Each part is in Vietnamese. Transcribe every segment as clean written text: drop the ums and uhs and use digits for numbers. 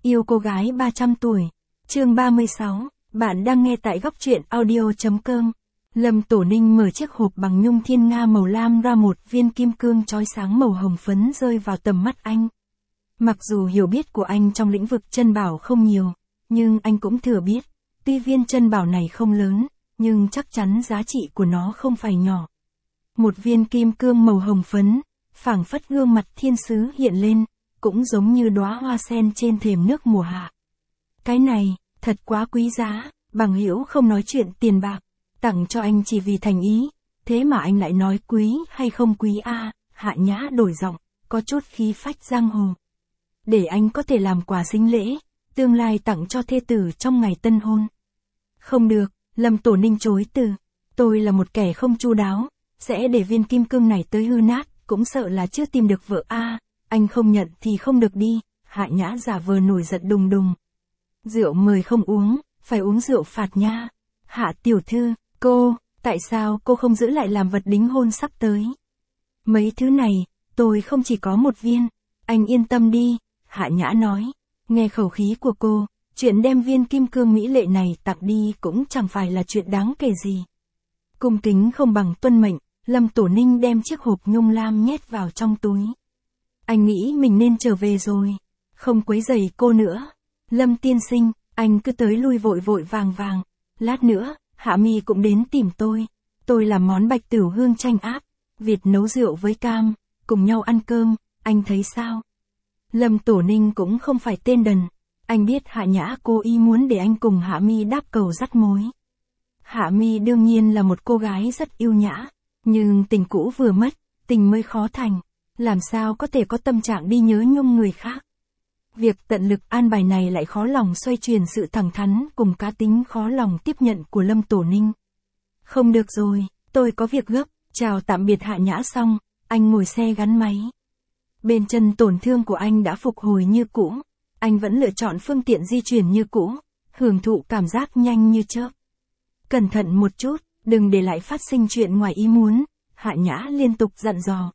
Yêu cô gái 300 tuổi. Chương 36. Bạn đang nghe tại góc truyện audio.com. Lâm Tổ Ninh mở chiếc hộp bằng nhung thiên nga màu lam ra, một viên kim cương chói sáng màu hồng phấn rơi vào tầm mắt anh. Mặc dù hiểu biết của anh trong lĩnh vực chân bảo không nhiều, nhưng anh cũng thừa biết, tuy viên chân bảo này không lớn, nhưng chắc chắn giá trị của nó không phải nhỏ. Một viên kim cương màu hồng phấn, phảng phất gương mặt thiên sứ hiện lên, cũng giống như đóa hoa sen trên thềm nước mùa hạ. Cái này, thật quá quý giá, bằng hữu không nói chuyện tiền bạc, tặng cho anh chỉ vì thành ý, thế mà anh lại nói quý hay không quý a? Hạ Nhã đổi giọng, có chút khí phách giang hồ. Để anh có thể làm quà sính lễ, tương lai tặng cho thê tử trong ngày tân hôn. Không được, Lâm Tổ Ninh chối từ. Tôi là một kẻ không chu đáo, sẽ để viên kim cương này tới hư nát, cũng sợ là chưa tìm được vợ a. Anh không nhận thì không được đi. Hạ Nhã giả vờ nổi giận đùng đùng. Rượu mời không uống, phải uống rượu phạt nha. Hạ tiểu thư, tại sao cô không giữ lại làm vật đính hôn sắp tới? Mấy thứ này, tôi không chỉ có một viên. Anh yên tâm đi, Hạ Nhã nói. Nghe khẩu khí của cô, chuyện đem viên kim cương mỹ lệ này tặng đi cũng chẳng phải là chuyện đáng kể gì. Cung kính không bằng tuân mệnh, Lâm Tổ Ninh đem chiếc hộp nhung lam nhét vào trong túi. Anh nghĩ mình nên trở về rồi, không quấy rầy cô nữa. Lâm tiên sinh, anh cứ tới lui vội vội vàng vàng. Lát nữa, Hạ Mi cũng đến tìm tôi. Tôi làm món bạch tửu hương chanh áp, vịt nấu rượu với cam, cùng nhau ăn cơm, anh thấy sao? Lâm Tổ Ninh cũng không phải tên đần. Anh biết Hạ Nhã cố ý muốn để anh cùng Hạ Mi đáp cầu dắt mối. Hạ Mi đương nhiên là một cô gái rất yêu nhã, nhưng tình cũ vừa mất, tình mới khó thành. Làm sao có thể có tâm trạng đi nhớ nhung người khác. Việc tận lực an bài này lại khó lòng xoay chuyển sự thẳng thắn cùng cá tính khó lòng tiếp nhận của Lâm Tổ Ninh. Không được rồi, tôi có việc gấp. Chào tạm biệt Hạ Nhã xong, anh ngồi xe gắn máy. Bên chân tổn thương của anh đã phục hồi như cũ. Anh vẫn lựa chọn phương tiện di chuyển như cũ, hưởng thụ cảm giác nhanh như chớp. Cẩn thận một chút, đừng để lại phát sinh chuyện ngoài ý muốn, Hạ Nhã liên tục dặn dò.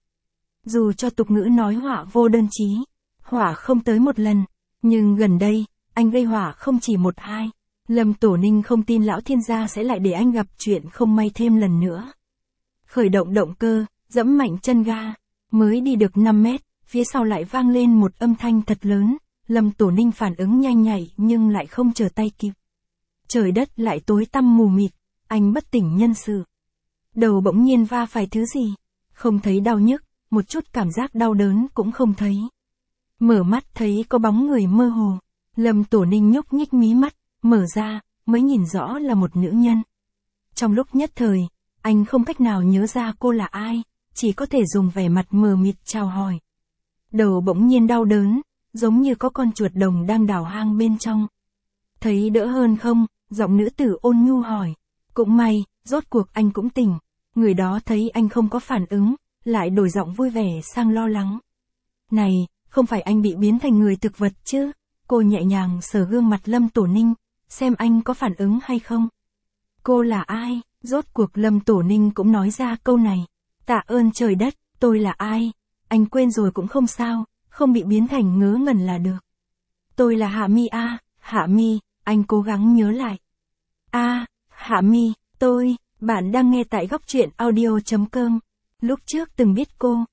Dù cho tục ngữ nói họa vô đơn chí, họa không tới một lần, nhưng gần đây, anh gây họa không chỉ một hai. Lâm Tổ Ninh không tin lão thiên gia sẽ lại để anh gặp chuyện không may thêm lần nữa. Khởi động động cơ, dẫm mạnh chân ga, mới đi được 5 mét, phía sau lại vang lên một âm thanh thật lớn. Lâm Tổ Ninh phản ứng nhanh nhạy nhưng lại không chờ tay kịp. Trời đất lại tối tăm mù mịt, anh bất tỉnh nhân sự. Đầu bỗng nhiên va phải thứ gì, không thấy đau nhức, một chút cảm giác đau đớn cũng không thấy. Mở mắt thấy có bóng người mơ hồ, Lâm Tổ Ninh nhúc nhích mí mắt, mở ra, mới nhìn rõ là một nữ nhân. Trong lúc nhất thời, anh không cách nào nhớ ra cô là ai, chỉ có thể dùng vẻ mặt mờ mịt chào hỏi. Đầu bỗng nhiên đau đớn, giống như có con chuột đồng đang đào hang bên trong. Thấy đỡ hơn không? Giọng nữ tử ôn nhu hỏi. Cũng may, rốt cuộc anh cũng tỉnh. Người đó thấy anh không có phản ứng, lại đổi giọng vui vẻ sang lo lắng. Này, không phải anh bị biến thành người thực vật chứ? Cô nhẹ nhàng sờ gương mặt Lâm Tổ Ninh, xem anh có phản ứng hay không. Cô là ai? Rốt cuộc Lâm Tổ Ninh cũng nói ra câu này. Tạ ơn trời đất, tôi là ai? Anh quên rồi cũng không sao, không bị biến thành ngớ ngẩn là được. Tôi là Hạ Mi a. Hạ Mi, anh cố gắng nhớ lại. Hạ Mi, bạn đang nghe tại góc truyện audio.com. Lúc trước từng biết cô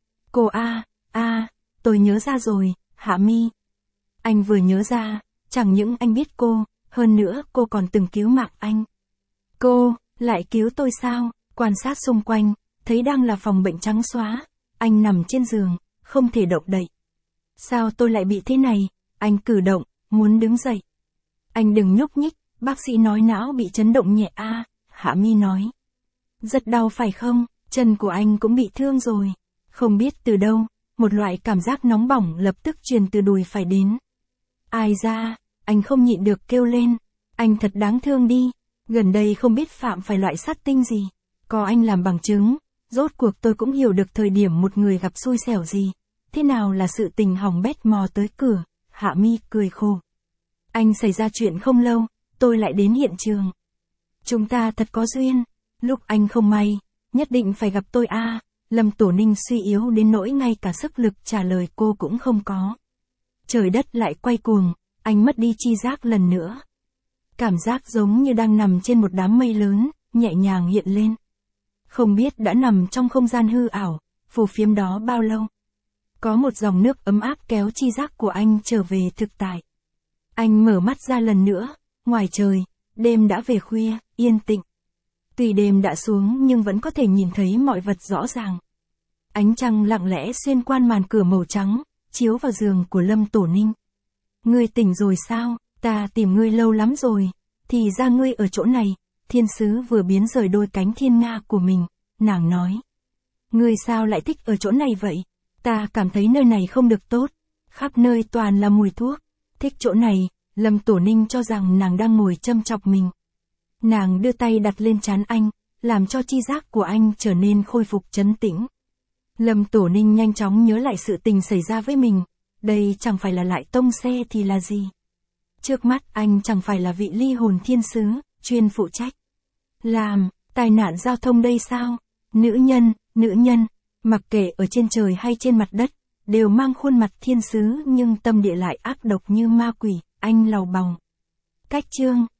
tôi nhớ ra rồi, Hạ Mi. Anh vừa nhớ ra, chẳng những anh biết cô, hơn nữa cô còn từng cứu mạng anh. Cô, lại cứu tôi sao? Quan sát xung quanh, thấy đang là phòng bệnh trắng xóa, anh nằm trên giường, không thể động đậy. Sao tôi lại bị thế này? Anh cử động, muốn đứng dậy. Anh đừng nhúc nhích, bác sĩ nói não bị chấn động nhẹ a. Hạ Mi nói. Rất đau phải không? Chân của anh cũng bị thương rồi. Không biết từ đâu, một loại cảm giác nóng bỏng lập tức truyền từ đùi phải đến. Ai ra, anh không nhịn được kêu lên. Anh thật đáng thương đi. Gần đây không biết phạm phải loại sát tinh gì. Có anh làm bằng chứng, rốt cuộc tôi cũng hiểu được thời điểm một người gặp xui xẻo gì. Thế nào là sự tình hỏng bét mò tới cửa. Hạ Mi cười khổ. Anh xảy ra chuyện không lâu, tôi lại đến hiện trường. Chúng ta thật có duyên. Lúc anh không may, nhất định phải gặp tôi a. Lâm Tổ Ninh suy yếu đến nỗi ngay cả sức lực trả lời cô cũng không có. Trời đất lại quay cuồng, anh mất đi tri giác lần nữa. Cảm giác giống như đang nằm trên một đám mây lớn, nhẹ nhàng hiện lên. Không biết đã nằm trong không gian hư ảo, phù phiếm đó bao lâu. Có một dòng nước ấm áp kéo tri giác của anh trở về thực tại. Anh mở mắt ra lần nữa, ngoài trời, đêm đã về khuya, yên tĩnh. Tuy đêm đã xuống nhưng vẫn có thể nhìn thấy mọi vật rõ ràng. Ánh trăng lặng lẽ xuyên qua màn cửa màu trắng, chiếu vào giường của Lâm Tổ Ninh. Ngươi tỉnh rồi sao, ta tìm ngươi lâu lắm rồi, thì ra ngươi ở chỗ này, thiên sứ vừa biến rời đôi cánh thiên nga của mình, nàng nói. Ngươi sao lại thích ở chỗ này vậy? Ta cảm thấy nơi này không được tốt, khắp nơi toàn là mùi thuốc. Thích chỗ này, Lâm Tổ Ninh cho rằng nàng đang ngồi châm chọc mình. Nàng đưa tay đặt lên trán anh, làm cho tri giác của anh trở nên khôi phục trấn tĩnh. Lâm Tổ Ninh nhanh chóng nhớ lại sự tình xảy ra với mình, đây chẳng phải là Lại Tông Xe thì là gì. Trước mắt anh chẳng phải là vị ly hồn thiên sứ, chuyên phụ trách làm tai nạn giao thông đây sao? Nữ nhân, mặc kệ ở trên trời hay trên mặt đất, đều mang khuôn mặt thiên sứ nhưng tâm địa lại ác độc như ma quỷ, anh lầu bòng. Cách chương